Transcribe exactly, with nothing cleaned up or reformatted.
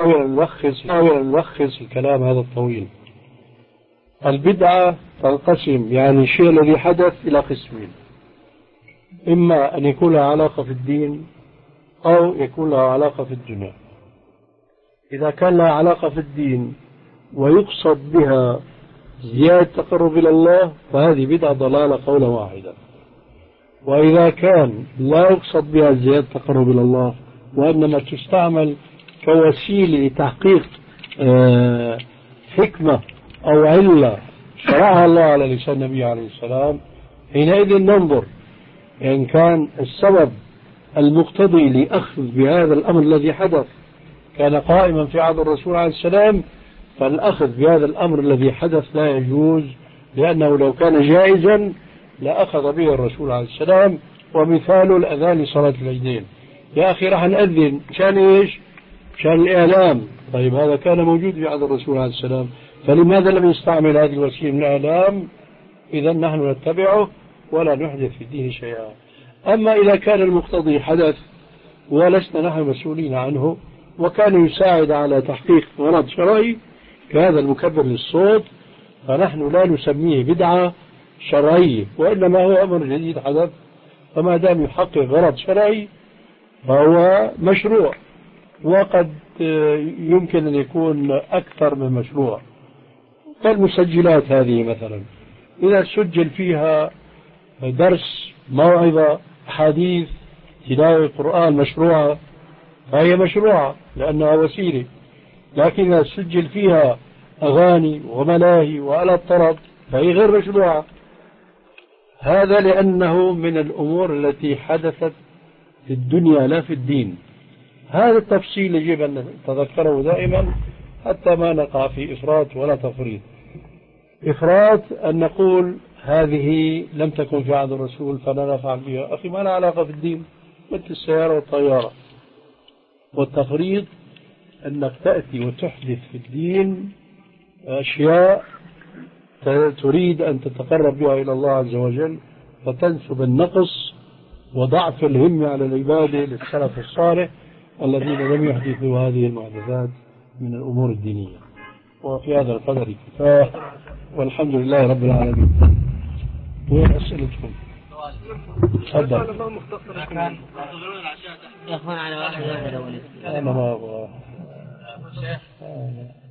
نلخص نلخص الكلام هذا الطويل. البدعة تنقسم يعني الشيء الذي حدث إلى قسمين، إما أن يكون لها علاقة في الدين أو يكون لها علاقة في الدنيا. إذا كان لها علاقة في الدين ويقصد بها زيادة تقرب إلى الله فهذه بدعة ضلالة قولا واحدا. وإذا كان لا يقصد بها زيادة تقرب إلى الله وإنما تستعمل كوسيلة لتحقيق حكمة أو علة شرعها الله على لسان النبي عليه السلام، حينئذ ننظر إن كان السبب المقتضي لأخذ بهذا الأمر الذي حدث كان قائما في عهد الرسول عليه السلام، فالأخذ بهذا الأمر الذي حدث لا يجوز، لأنه لو كان جائزا لأخذ به الرسول عليه السلام. ومثال الأذان لصلاة العيدين، يا أخي راح نأذن مشان إيش؟ مشان الإعلام. طيب هذا كان موجود في عهد الرسول عليه السلام، فلماذا لم يستعمل هذه الوسيلة من الإعلام؟ إذا نحن نتبعه ولا نحدث في الدين شيئا. أما إذا كان المقتضي حدث ولسنا نحن مسؤولين عنه وكان يساعد على تحقيق غرض شرعي كهذا المكبر للصوت، فنحن لا نسميه بدعة شرعية، وإنما هو أمر جديد حدث، فما دام يحقق غرض شرعي فهو مشروع، وقد يمكن أن يكون أكثر من مشروع. فالمسجلات هذه مثلا إذا سجل فيها درس، موعظة، حديث، تلاوة القرآن مشروعة فهي مشروعة لأنها وسيلة. لكن إذا سجل فيها أغاني وملاهي وآلات طرب فهي غير مشروعة. هذا لأنه من الأمور التي حدثت في الدنيا لا في الدين. هذا التفصيل يجب أن نتذكره دائما حتى ما نقع في إفراط ولا تفريط. إفراط أن نقول هذه لم تكن في عهد الرسول فلا نفعل بها، أخي ما لها علاقة بالدين، مثل السيارة والطيارة. والتفريط أنك تأتي وتحدث في الدين أشياء تريد أن تتقرب بها إلى الله عز وجل، فتنسب النقص وضعف الهمة على العبادة للسلف الصالح الذين لم يحدثوا هذه المحدثات من الأمور الدينية. وفي هذا القدر كفاية، والحمد لله رب العالمين. وين أسئلتكم؟ تفضل. يا أخوان على واحد أنا ما أبغى